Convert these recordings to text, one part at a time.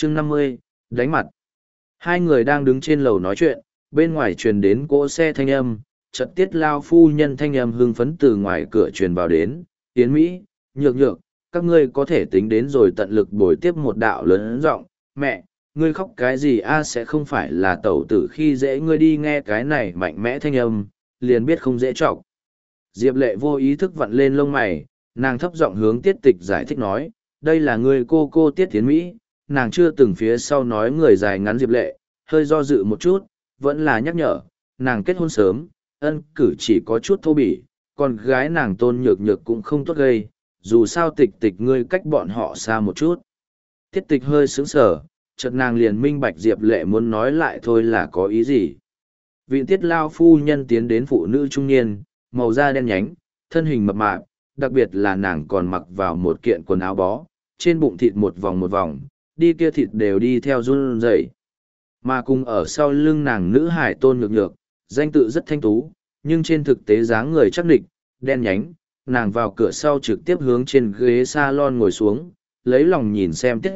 chương 50, đánh mặt. Hai người đang đứng trên lầu nói chuyện, bên ngoài truyền đến cỗ xe thanh âm, chợt Tiết Lao phu nhân thanh âm hưng phấn từ ngoài cửa truyền vào đến, Yến Mỹ, nhược nhược, các ngươi có thể tính đến rồi tận lực bồi tiếp một đạo lớn giọng, mẹ, ngươi khóc cái gì a sẽ không phải là tẩu tử khi dễ ngươi đi nghe cái này mạnh mẽ thanh âm, liền biết không dễ trọng. Diệp Lệ vô ý thức vặn lên lông mày, nàng thấp giọng hướng Tiết Tịch giải thích nói, đây là người cô Tiết Yến Mỹ, nàng chưa từng phía sau nói người dài ngắn Diệp Lệ, hơi do dự một chút, vẫn là nhắc nhở, nàng kết hôn sớm, ân cử chỉ có chút thô bỉ, con gái nàng Tôn Nhược Nhược cũng không tốt gây, dù sao Tịch Tịch ngươi cách bọn họ xa một chút. Tiết Tịch hơi sững sờ, chợt nàng liền minh bạch Diệp Lệ muốn nói lại thôi là có ý gì. Vị Tiết Lao phu nhân tiến đến phụ nữ trung niên, màu da đen nhánh, thân hình mập mạp, đặc biệt là nàng còn mặc vào một kiện quần áo bó, trên bụng thịt một vòng, đi kia thịt đều đi theo run rẩy. Mà cùng ở sau lưng nàng nữ hải Tôn Nhược Nhược, danh tự rất thanh tú, nhưng trên thực tế dáng người chắc địch, đen nhánh, nàng vào cửa sau trực tiếp hướng trên ghế salon ngồi xuống, lấy lòng nhìn xem Tiết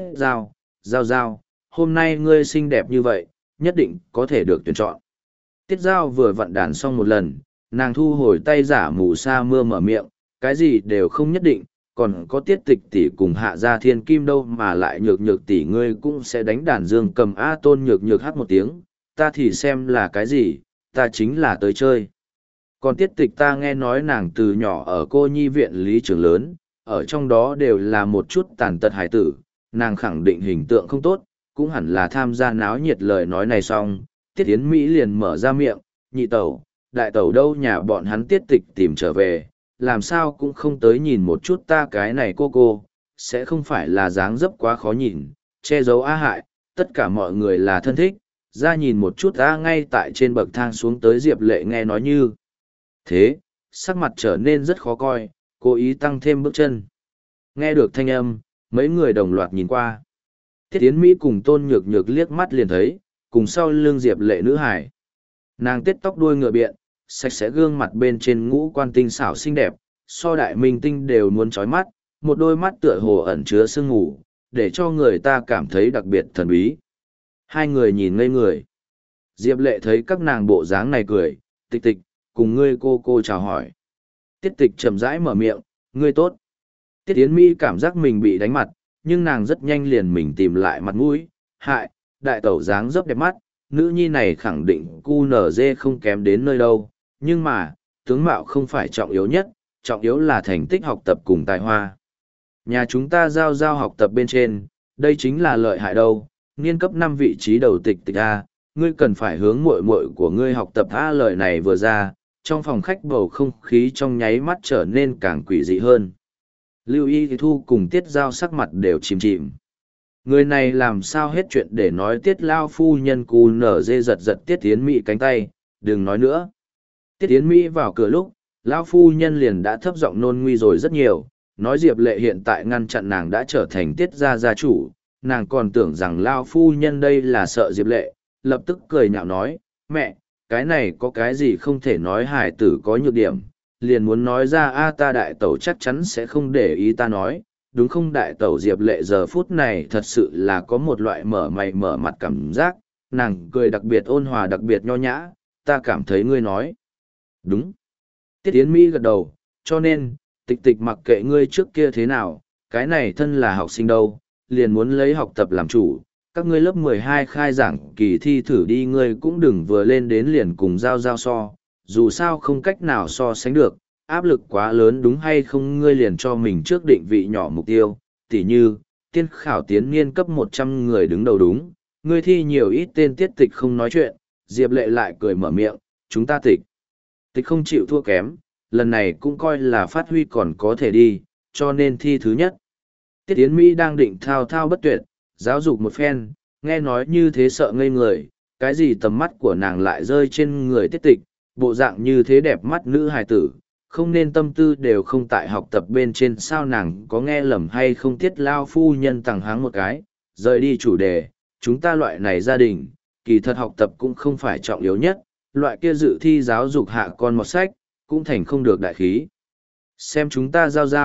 Giao, hôm nay ngươi xinh đẹp như vậy, nhất định có thể được tuyển chọn. Tiết Giao vừa vặn đàn xong một lần, nàng thu hồi tay giả mù sa mưa mở miệng, cái gì đều không nhất định, còn có Tiết Tịch tỷ cùng Hạ Gia Thiên Kim đâu mà lại Nhược Nhược tỷ ngươi cũng sẽ đánh đàn dương cầm a. Tôn Nhược Nhược hát một tiếng, ta thì xem là cái gì, ta chính là tới chơi. Còn Tiết Tịch ta nghe nói nàng từ nhỏ ở cô nhi viện lý trường lớn, ở trong đó đều là một chút tàn tật hải tử, nàng khẳng định hình tượng không tốt, cũng hẳn là tham gia náo nhiệt. Lời nói này xong, Tiết Yến Mỹ liền mở ra miệng, nhị tẩu, đại tẩu đâu nhà bọn hắn Tiết Tịch tìm trở về, làm sao cũng không tới nhìn một chút ta cái này cô, sẽ không phải là dáng dấp quá khó nhìn, che giấu á hại, tất cả mọi người là thân thích, ra nhìn một chút ta ngay tại trên bậc thang xuống tới. Diệp Lệ nghe nói như thế, sắc mặt trở nên rất khó coi, cố ý tăng thêm bước chân. Nghe được thanh âm, mấy người đồng loạt nhìn qua. Tiết Yến Mỹ cùng Tôn Nhược Nhược liếc mắt liền thấy, cùng sau lưng Diệp Lệ nữ hải. Nàng tết tóc đuôi ngựa biện, sạch sẽ gương mặt bên trên ngũ quan tinh xảo xinh đẹp, so đại minh tinh đều muốn chói mắt, một đôi mắt tựa hồ ẩn chứa sương ngủ, để cho người ta cảm thấy đặc biệt thần bí. Hai người nhìn ngây người. Diệp Lệ thấy các nàng bộ dáng này cười, Tịch Tịch, cùng ngươi cô chào hỏi. Tiết Tịch chậm rãi mở miệng, ngươi tốt. Tiết Yến Mỹ cảm giác mình bị đánh mặt, nhưng nàng rất nhanh liền mình tìm lại mặt mũi, hại, đại tẩu dáng dấp đẹp mắt, nữ nhi này khẳng định QNZ không kém đến nơi đâu, nhưng mà, tướng mạo không phải trọng yếu nhất, trọng yếu là thành tích học tập cùng tài hoa. Nhà chúng ta giao học tập bên trên, đây chính là lợi hại đâu, niên cấp 5 vị trí đầu Tịch Tịch A, ngươi cần phải hướng muội muội của ngươi học tập A. Lời này vừa ra, trong phòng khách bầu không khí trong nháy mắt trở nên càng quỷ dị hơn. Lưu Y Thu cùng Tiết Giao sắc mặt đều chìm. Người này làm sao hết chuyện để nói. Tiết Lao phu nhân cù nở dê giật Tiết Yến Mỹ cánh tay, đừng nói nữa. Tiết Yến Mỹ vào cửa lúc, Lao phu nhân liền đã thấp giọng nôn nguy rồi rất nhiều, nói Diệp Lệ hiện tại ngăn chặn nàng đã trở thành Tiết gia chủ, nàng còn tưởng rằng Lao phu nhân đây là sợ Diệp Lệ, lập tức cười nhạo nói, mẹ, cái này có cái gì không thể nói, hải tử có nhược điểm, liền muốn nói ra a. Ta đại tẩu chắc chắn sẽ không để ý ta nói, đúng không đại tẩu. Diệp Lệ giờ phút này thật sự là có một loại mở mày mở mặt cảm giác, nàng cười đặc biệt ôn hòa đặc biệt nho nhã, ta cảm thấy ngươi nói đúng. Tiết Yến Mỹ gật đầu, cho nên, Tịch Tịch mặc kệ ngươi trước kia thế nào, cái này thân là học sinh đâu, liền muốn lấy học tập làm chủ, các ngươi lớp 12 khai giảng kỳ thi thử đi, ngươi cũng đừng vừa lên đến liền cùng giao so, dù sao không cách nào so sánh được, áp lực quá lớn đúng hay không. Ngươi liền cho mình trước định vị nhỏ mục tiêu, tỉ như, tiên khảo tiến niên cấp 100 người đứng đầu đúng, ngươi thi nhiều ít tên. Tiết Tịch không nói chuyện, Diệp Lệ lại cười mở miệng, chúng ta Tịch không chịu thua kém, lần này cũng coi là phát huy còn có thể đi, cho nên thi thứ nhất. Tiết Yến Mỹ đang định thao thao bất tuyệt, giáo dục một phen, nghe nói như thế sợ ngây người, cái gì tầm mắt của nàng lại rơi trên người Tiết Tịch, bộ dạng như thế đẹp mắt nữ hài tử, không nên tâm tư đều không tại học tập bên trên sao. Nàng có nghe lầm hay không? Tiết Lao phu nhân tằng háng một cái, rời đi chủ đề, chúng ta loại này gia đình, kỳ thật học tập cũng không phải trọng yếu nhất, loại kia dự thi giáo dục hạ con một sách, cũng thành không được đại khí. Xem chúng ta giao,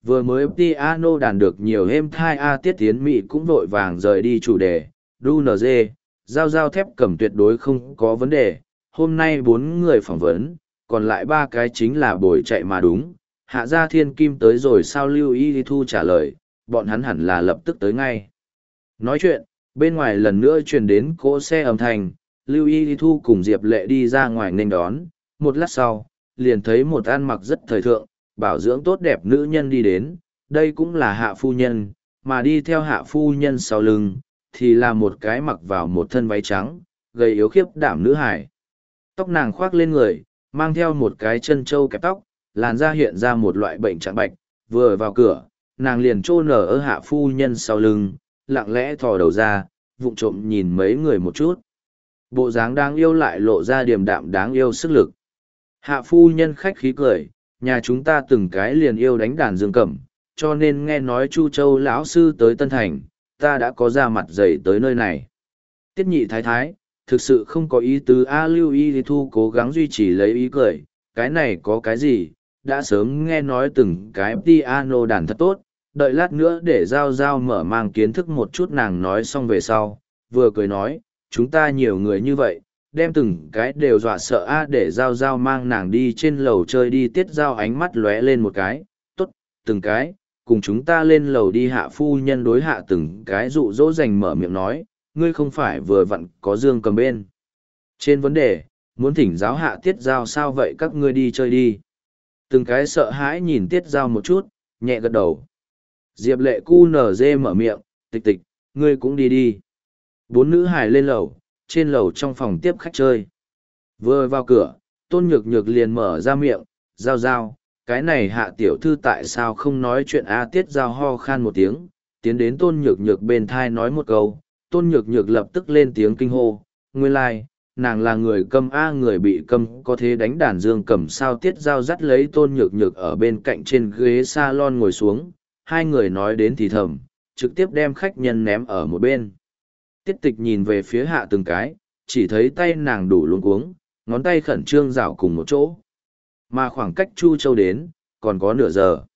vừa mới piano đàn được nhiều êm thai Tiết Yến Mỹ cũng vội vàng rời đi chủ đề, DUNG, giao giao thép cầm tuyệt đối không có vấn đề, hôm nay 4 người phỏng vấn, còn lại 3 cái chính là bồi chạy mà đúng, Hạ Gia Thiên Kim tới rồi sao Lưu Y Thu trả lời, bọn hắn hẳn là lập tức tới ngay. Nói chuyện, bên ngoài lần nữa truyền đến cỗ xe âm thanh, Lưu Y Thu cùng Diệp Lệ đi ra ngoài nên đón, một lát sau, liền thấy một ăn mặc rất thời thượng, bảo dưỡng tốt đẹp nữ nhân đi đến, đây cũng là Hạ phu nhân, mà đi theo Hạ phu nhân sau lưng, thì là một cái mặc vào một thân váy trắng, gầy yếu khiếp đảm nữ hải. Tóc nàng khoác lên người, mang theo một cái chân trâu kẹp tóc, làn da hiện ra một loại bệnh trạng bạch, vừa vào cửa, nàng liền trô nở ở Hạ phu nhân sau lưng, lặng lẽ thò đầu ra, vụng trộm nhìn mấy người một chút. Bộ dáng đáng yêu lại lộ ra điềm đạm đáng yêu sức lực. Hạ phu nhân khách khí cười, nhà chúng ta từng cái liền yêu đánh đàn dương cầm, cho nên nghe nói Chu Châu lão sư tới Tân Thành, ta đã có ra mặt dày tới nơi này. Tiết nhị thái thái, thực sự không có ý tứ Lưu Y Thu cố gắng duy trì lấy ý cười, cái này có cái gì, đã sớm nghe nói từng cái piano đàn thật tốt, đợi lát nữa để Giao Giao mở mang kiến thức một chút. Nàng nói xong về sau, vừa cười nói, chúng ta nhiều người như vậy, đem từng cái đều dọa sợ để Giao Giao mang nàng đi trên lầu chơi đi. Tiết Giao ánh mắt lóe lên một cái, tốt, từng cái, cùng chúng ta lên lầu đi. Hạ phu nhân đối hạ từng cái dụ dỗ dành mở miệng nói, ngươi không phải vừa vặn có dương cầm bên trên vấn đề, muốn thỉnh giáo hạ Tiết Giao sao vậy, các ngươi đi chơi đi. Từng cái sợ hãi nhìn Tiết Giao một chút, nhẹ gật đầu. Diệp Lệ QNZ mở miệng, tịch tịch, ngươi cũng đi đi. 4 nữ hài lên lầu, trên lầu trong phòng tiếp khách chơi. Vừa vào cửa, Tôn Nhược Nhược liền mở ra miệng, Giao Giao, cái này Hạ tiểu thư tại sao không nói chuyện Tiết Giao ho khan một tiếng, tiến đến Tôn Nhược Nhược bên thai nói một câu. Tôn Nhược Nhược lập tức lên tiếng kinh hô, nguyên lai, nàng là người câm người bị câm có thế đánh đàn dương cầm sao. Tiết Giao dắt lấy Tôn Nhược Nhược ở bên cạnh trên ghế salon ngồi xuống, hai người nói đến thì thầm, trực tiếp đem khách nhân ném ở một bên. Tiết Tịch nhìn về phía Hạ từng cái, chỉ thấy tay nàng đủ luống cuống, ngón tay khẩn trương rảo cùng một chỗ. Mà khoảng cách Chu Châu đến, còn có nửa giờ.